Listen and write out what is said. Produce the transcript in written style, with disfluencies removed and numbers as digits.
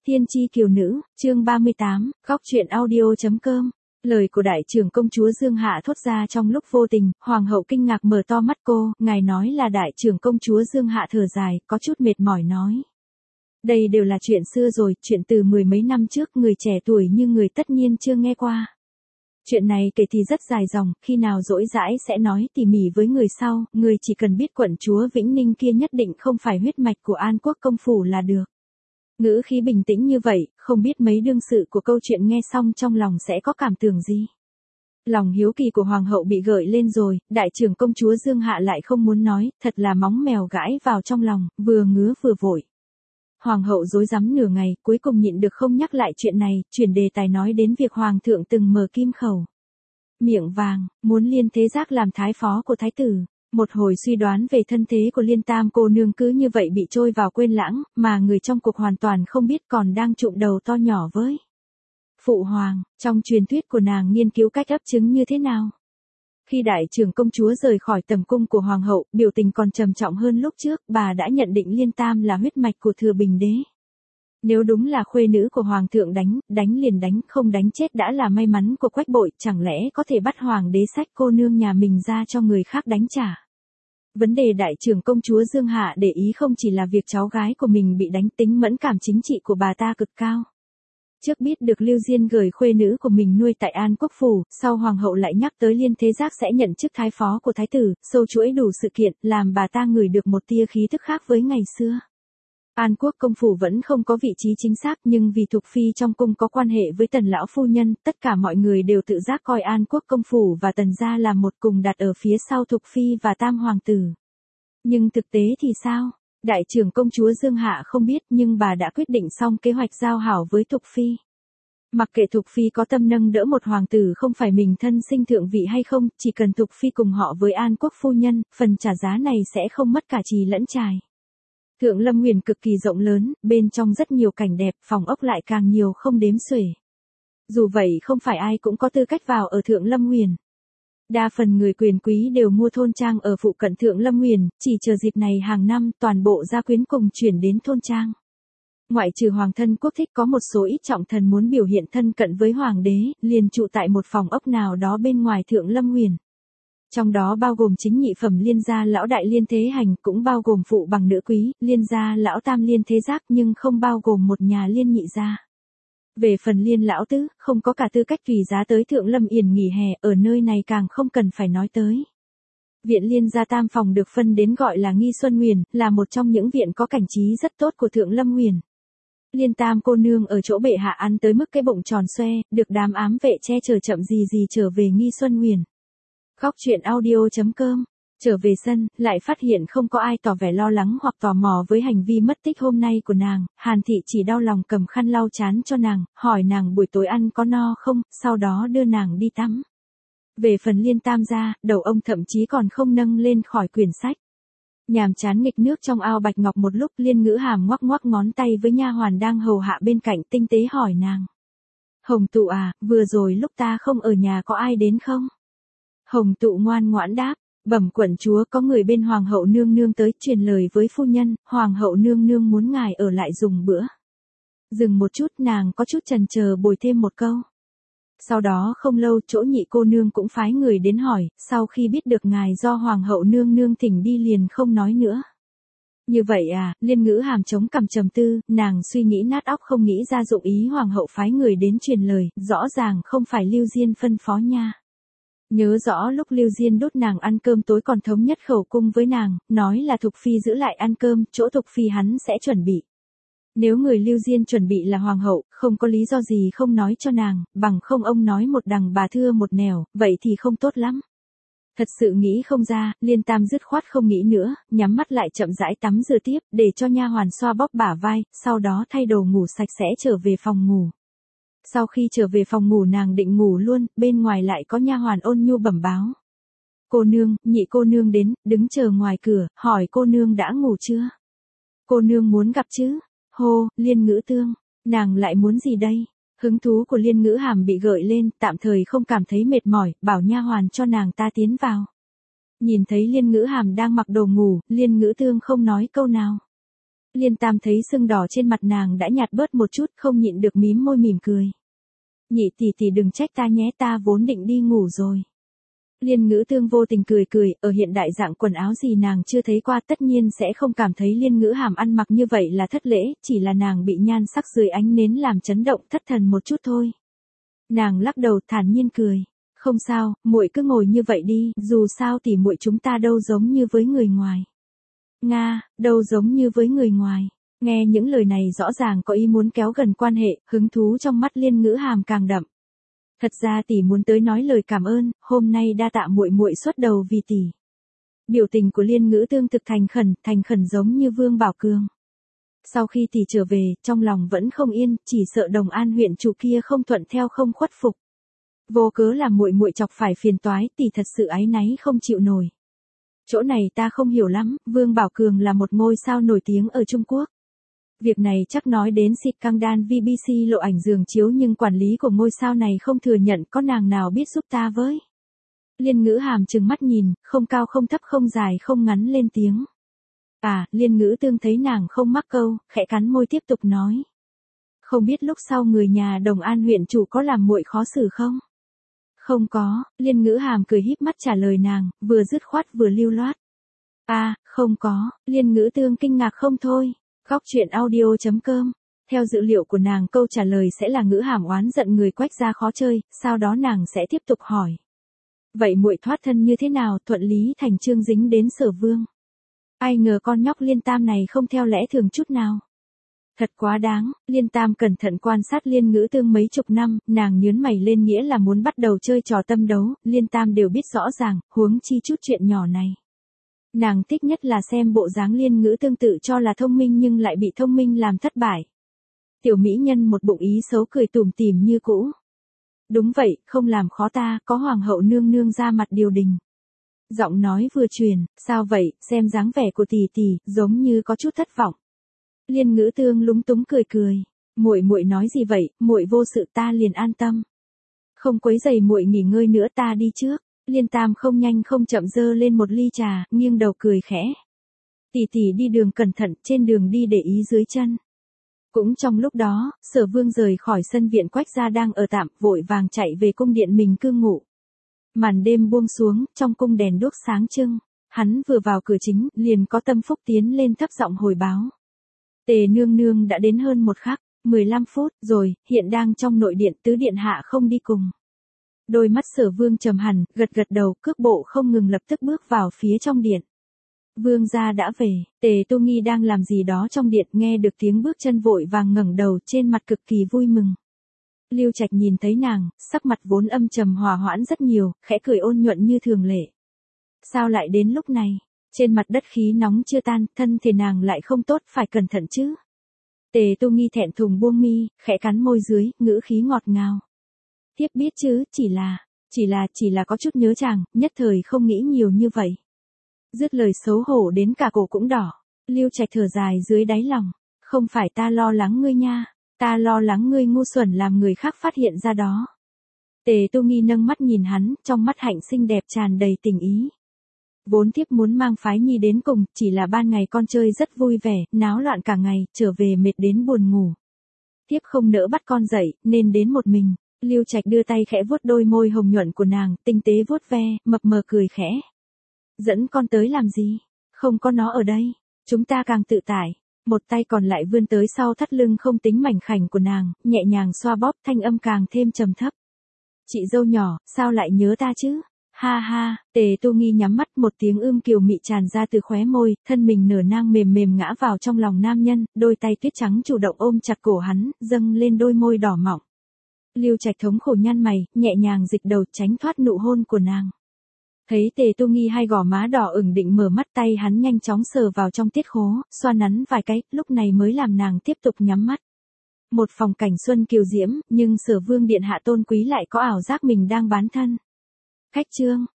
Tiên tri kiều nữ, chương 38, góc truyện audio.com. Lời của đại trưởng công chúa Dương Hạ thốt ra trong lúc vô tình, hoàng hậu kinh ngạc mở to mắt cô, ngài nói là đại trưởng công chúa Dương Hạ thở dài, có chút mệt mỏi nói. Đây đều là chuyện xưa rồi, chuyện từ mười mấy năm trước, người trẻ tuổi như người tất nhiên chưa nghe qua. Chuyện này kể thì rất dài dòng, khi nào rỗi rãi sẽ nói tỉ mỉ với người sau, người chỉ cần biết quận chúa Vĩnh Ninh kia nhất định không phải huyết mạch của An Quốc công phủ là được. Ngữ khí bình tĩnh như vậy, không biết mấy đương sự của câu chuyện nghe xong trong lòng sẽ có cảm tưởng gì. Lòng hiếu kỳ của hoàng hậu bị gợi lên rồi, đại trưởng công chúa Dương Hạ lại không muốn nói, thật là móng mèo gãi vào trong lòng, vừa ngứa vừa vội. Hoàng hậu rối rắm nửa ngày, cuối cùng nhịn được không nhắc lại chuyện này, chuyển đề tài nói đến việc hoàng thượng từng mở kim khẩu. Miệng vàng, muốn Liên Thế Giác làm thái phó của thái tử. Một hồi suy đoán về thân thế của Liên Tam cô nương cứ như vậy bị trôi vào quên lãng, mà người trong cuộc hoàn toàn không biết còn đang trụm đầu to nhỏ với. Phụ hoàng, trong truyền thuyết của nàng nghiên cứu cách ấp trứng như thế nào? Khi đại trưởng công chúa rời khỏi tầm cung của hoàng hậu, biểu tình còn trầm trọng hơn lúc trước, bà đã nhận định Liên Tam là huyết mạch của Thừa Bình Đế. Nếu đúng là khuê nữ của hoàng thượng đánh liền đánh, không đánh chết đã là may mắn của Quách Bội, chẳng lẽ có thể bắt hoàng đế xách cô nương nhà mình ra cho người khác đánh trả. Vấn đề đại trưởng công chúa Dương Hạ để ý không chỉ là việc cháu gái của mình bị đánh, tính mẫn cảm chính trị của bà ta cực cao. Trước biết được Lưu Diên gửi khuê nữ của mình nuôi tại An Quốc phủ, sau hoàng hậu lại nhắc tới Liên Thế Giác sẽ nhận chức thái phó của thái tử, sâu chuỗi đủ sự kiện, làm bà ta ngửi được một tia khí tức khác với ngày xưa. An Quốc công phủ vẫn không có vị trí chính xác, nhưng vì Thục Phi trong cung có quan hệ với Tần lão phu nhân, tất cả mọi người đều tự giác coi An Quốc công phủ và Tần gia là một, cùng đặt ở phía sau Thục Phi và Tam hoàng tử. Nhưng thực tế thì sao? Đại trưởng công chúa Dương Hạ không biết, nhưng bà đã quyết định xong kế hoạch giao hảo với Thục Phi. Mặc kệ Thục Phi có tâm nâng đỡ một hoàng tử không phải mình thân sinh thượng vị hay không, chỉ cần Thục Phi cùng họ với An Quốc phu nhân, phần trả giá này sẽ không mất cả trì lẫn trài. Thượng Lâm Nguyền cực kỳ rộng lớn, bên trong rất nhiều cảnh đẹp, phòng ốc lại càng nhiều không đếm xuể. Dù vậy không phải ai cũng có tư cách vào ở Thượng Lâm Nguyền. Đa phần người quyền quý đều mua thôn trang ở phụ cận Thượng Lâm Nguyền, chỉ chờ dịp này hàng năm toàn bộ gia quyến cùng chuyển đến thôn trang. Ngoại trừ hoàng thân quốc thích, có một số ít trọng thần muốn biểu hiện thân cận với hoàng đế, liền trụ tại một phòng ốc nào đó bên ngoài Thượng Lâm Nguyền. Trong đó bao gồm chính nhị phẩm Liên gia lão đại Liên Thế Hành, cũng bao gồm phụ bằng nữ quý, Liên gia lão tam Liên Thế Giác, nhưng không bao gồm một nhà Liên nhị gia. Về phần Liên lão tứ, không có cả tư cách tùy giá tới Thượng Lâm Yển nghỉ hè, ở nơi này càng không cần phải nói tới. Viện Liên gia tam phòng được phân đến gọi là Nghi Xuân Nguyền, là một trong những viện có cảnh trí rất tốt của Thượng Lâm Nguyền. Liên Tam cô nương ở chỗ bệ hạ ăn tới mức cái bụng tròn xoe, được đám ám vệ che chở chậm gì trở về Nghi Xuân Nguyền. Góc truyện audio.com. Trở về sân, lại phát hiện không có ai tỏ vẻ lo lắng hoặc tò mò với hành vi mất tích hôm nay của nàng, Hàn Thị chỉ đau lòng cầm khăn lau trán cho nàng, hỏi nàng buổi tối ăn có no không, sau đó đưa nàng đi tắm. Về phần Liên Tam gia, đầu ông thậm chí còn không nâng lên khỏi quyển sách. Nhàm chán nghịch nước trong ao bạch ngọc một lúc, Liên Ngữ Hàm ngoắc ngoắc ngón tay với nha hoàn đang hầu hạ bên cạnh, tinh tế hỏi nàng. Hồng Tụ à, vừa rồi lúc ta không ở nhà có ai đến không? Hồng Tụ ngoan ngoãn đáp, bẩm quận chúa, có người bên hoàng hậu nương nương tới, truyền lời với phu nhân, hoàng hậu nương nương muốn ngài ở lại dùng bữa. Dừng một chút, nàng có chút chần chờ bồi thêm một câu. Sau đó không lâu, chỗ nhị cô nương cũng phái người đến hỏi, sau khi biết được ngài do hoàng hậu nương nương thỉnh đi liền không nói nữa. Như vậy à, Liên Ngữ Hàm chống cằm trầm tư, nàng suy nghĩ nát óc không nghĩ ra dụng ý hoàng hậu phái người đến truyền lời, rõ ràng không phải Lưu Diên phân phó nha. Nhớ rõ lúc Lưu Diên đốt nàng ăn cơm tối còn thống nhất khẩu cung với nàng, nói là Thục Phi giữ lại ăn cơm, chỗ Thục Phi hắn sẽ chuẩn bị. Nếu người Lưu Diên chuẩn bị là hoàng hậu, không có lý do gì không nói cho nàng, bằng không ông nói một đằng bà thưa một nẻo, vậy thì không tốt lắm. Thật sự nghĩ không ra, Liên Tam dứt khoát không nghĩ nữa, nhắm mắt lại chậm rãi tắm rửa tiếp, để cho nha hoàn xoa bóp bả vai, sau đó thay đồ ngủ sạch sẽ trở về phòng ngủ. Sau khi trở về phòng ngủ nàng định ngủ luôn, bên ngoài lại có nha hoàn ôn nhu bẩm báo. Cô nương, nhị cô nương đến, đứng chờ ngoài cửa, hỏi cô nương đã ngủ chưa? Cô nương muốn gặp chứ? Hô, Liên Ngữ Tương, nàng lại muốn gì đây? Hứng thú của Liên Ngữ Hàm bị gợi lên, tạm thời không cảm thấy mệt mỏi, bảo nha hoàn cho nàng ta tiến vào. Nhìn thấy Liên Ngữ Hàm đang mặc đồ ngủ, Liên Ngữ Tương không nói câu nào. Liên Tam thấy sưng đỏ trên mặt nàng đã nhạt bớt một chút, không nhịn được mím môi mỉm cười. Nhị tỷ tỷ đừng trách ta nhé, ta vốn định đi ngủ rồi. Liên Ngữ Tương vô tình cười cười, ở hiện đại dạng quần áo gì nàng chưa thấy qua, tất nhiên sẽ không cảm thấy Liên Ngữ Hàm ăn mặc như vậy là thất lễ, chỉ là nàng bị nhan sắc dưới ánh nến làm chấn động thất thần một chút thôi. Nàng lắc đầu thản nhiên cười, không sao, muội cứ ngồi như vậy đi, dù sao tỷ muội chúng ta đâu giống như với người ngoài. Nga, đâu giống như với người ngoài. Nghe những lời này rõ ràng có ý muốn kéo gần quan hệ, hứng thú trong mắt Liên Ngữ Hàm càng đậm. Thật ra tỷ muốn tới nói lời cảm ơn, hôm nay đa tạ muội muội xuất đầu vì tỷ. Biểu tình của Liên Ngữ Tương thực thành khẩn giống như Vương Bảo Cường. Sau khi tỷ trở về, trong lòng vẫn không yên, chỉ sợ Đồng An huyện chủ kia không thuận theo không khuất phục. Vô cớ làm muội muội chọc phải phiền toái, tỷ thật sự áy náy không chịu nổi. Chỗ này ta không hiểu lắm, Vương Bảo Cường là một ngôi sao nổi tiếng ở Trung Quốc. Việc này chắc nói đến Sịt Căng Đan BBC lộ ảnh giường chiếu nhưng quản lý của ngôi sao này không thừa nhận, có nàng nào biết giúp ta với. Liên Ngữ Hàm trừng mắt nhìn, không cao không thấp không dài không ngắn lên tiếng. Liên Ngữ Tương thấy nàng không mắc câu, khẽ cắn môi tiếp tục nói. Không biết lúc sau người nhà Đồng An huyện chủ có làm muội khó xử không? Không có, Liên Ngữ Hàm cười híp mắt trả lời nàng, vừa dứt khoát vừa lưu loát. Không có, Liên Ngữ Tương kinh ngạc không thôi. Góc truyện audio.com. Theo dữ liệu của nàng câu trả lời sẽ là Ngữ Hàm oán giận người Quách gia khó chơi, sau đó nàng sẽ tiếp tục hỏi. Vậy muội thoát thân như thế nào, thuận lý thành chương dính đến Sở Vương? Ai ngờ con nhóc Liên Tam này không theo lẽ thường chút nào. Thật quá đáng, Liên Tam cẩn thận quan sát Liên Ngữ Tương mấy chục năm, nàng nhướng mày lên nghĩa là muốn bắt đầu chơi trò tâm đấu, Liên Tam đều biết rõ ràng, huống chi chút chuyện nhỏ này. Nàng thích nhất là xem bộ dáng Liên Ngữ Tương tự cho là thông minh nhưng lại bị thông minh làm thất bại. Tiểu mỹ nhân một bụng ý xấu cười tủm tỉm như cũ. Đúng vậy, không làm khó ta, có hoàng hậu nương nương ra mặt điều đình. Giọng nói vừa truyền, sao vậy, xem dáng vẻ của tỷ tỷ, giống như có chút thất vọng. Liên Ngữ Tương lúng túng cười cười, muội nói gì vậy, muội vô sự ta liền an tâm. Không quấy rầy muội nghỉ ngơi nữa, ta đi trước. Liên Tam không nhanh không chậm dơ lên một ly trà, nghiêng đầu cười khẽ. Tỷ tỷ đi đường cẩn thận, trên đường đi để ý dưới chân. Cũng trong lúc đó, Sở Vương rời khỏi sân viện Quách gia đang ở tạm, vội vàng chạy về cung điện mình cư ngụ. Màn đêm buông xuống, trong cung đèn đuốc sáng trưng, hắn vừa vào cửa chính, liền có Tâm Phúc tiến lên thấp giọng hồi báo. Tề nương nương đã đến hơn một khắc, 15 phút rồi, hiện đang trong nội điện, tứ điện hạ không đi cùng. Đôi mắt Sở Vương trầm hẳn, gật đầu, cước bộ không ngừng lập tức bước vào phía trong điện. Vương gia đã về, Tề Tu Nghi đang làm gì đó trong điện, nghe được tiếng bước chân vội vàng ngẩng đầu, trên mặt cực kỳ vui mừng. Lưu Trạch nhìn thấy nàng, sắc mặt vốn âm trầm hòa hoãn rất nhiều, khẽ cười ôn nhuận như thường lệ. Sao lại đến lúc này? Trên mặt đất khí nóng chưa tan, thân thể nàng lại không tốt, phải cẩn thận chứ. Tề Tu Nghi thẹn thùng buông mi, khẽ cắn môi dưới, ngữ khí ngọt ngào. Thiếp biết chứ, chỉ là có chút nhớ chàng, nhất thời không nghĩ nhiều như vậy. Dứt lời xấu hổ đến cả cổ cũng đỏ. Lưu Trạch thở dài dưới đáy lòng. Không phải ta lo lắng ngươi nha. Ta lo lắng ngươi ngu xuẩn làm người khác phát hiện ra đó. Tề Tu Nghi nâng mắt nhìn hắn, trong mắt hạnh xinh đẹp tràn đầy tình ý. Vốn thiếp muốn mang Phái Nhi đến cùng, chỉ là ban ngày con chơi rất vui vẻ, náo loạn cả ngày, trở về mệt đến buồn ngủ. Thiếp không nỡ bắt con dậy, nên đến một mình. Lưu Trạch đưa tay khẽ vuốt đôi môi hồng nhuận của nàng, tinh tế vuốt ve, mập mờ cười khẽ. Dẫn con tới làm gì? Không có nó ở đây, chúng ta càng tự tại. Một tay còn lại vươn tới sau thắt lưng không tính mảnh khảnh của nàng, nhẹ nhàng xoa bóp, thanh âm càng thêm trầm thấp. Chị dâu nhỏ, sao lại nhớ ta chứ? Ha ha, Tề Tu Nghi nhắm mắt, một tiếng kiều mị tràn ra từ khóe môi, thân mình nở nang mềm mềm ngã vào trong lòng nam nhân, đôi tay tuyết trắng chủ động ôm chặt cổ hắn, dâng lên đôi môi đỏ mọng. Lưu Trạch thống khổ nhăn mày, nhẹ nhàng dịch đầu tránh thoát nụ hôn của nàng. Thấy Tề Tu Nghi hai gò má đỏ ửng định mở mắt, tay hắn nhanh chóng sờ vào trong tiết khố, xoa nắn vài cái, lúc này mới làm nàng tiếp tục nhắm mắt. Một phòng cảnh xuân kiều diễm, nhưng Sở Vương điện hạ tôn quý lại có ảo giác mình đang bán thân. Khách trương,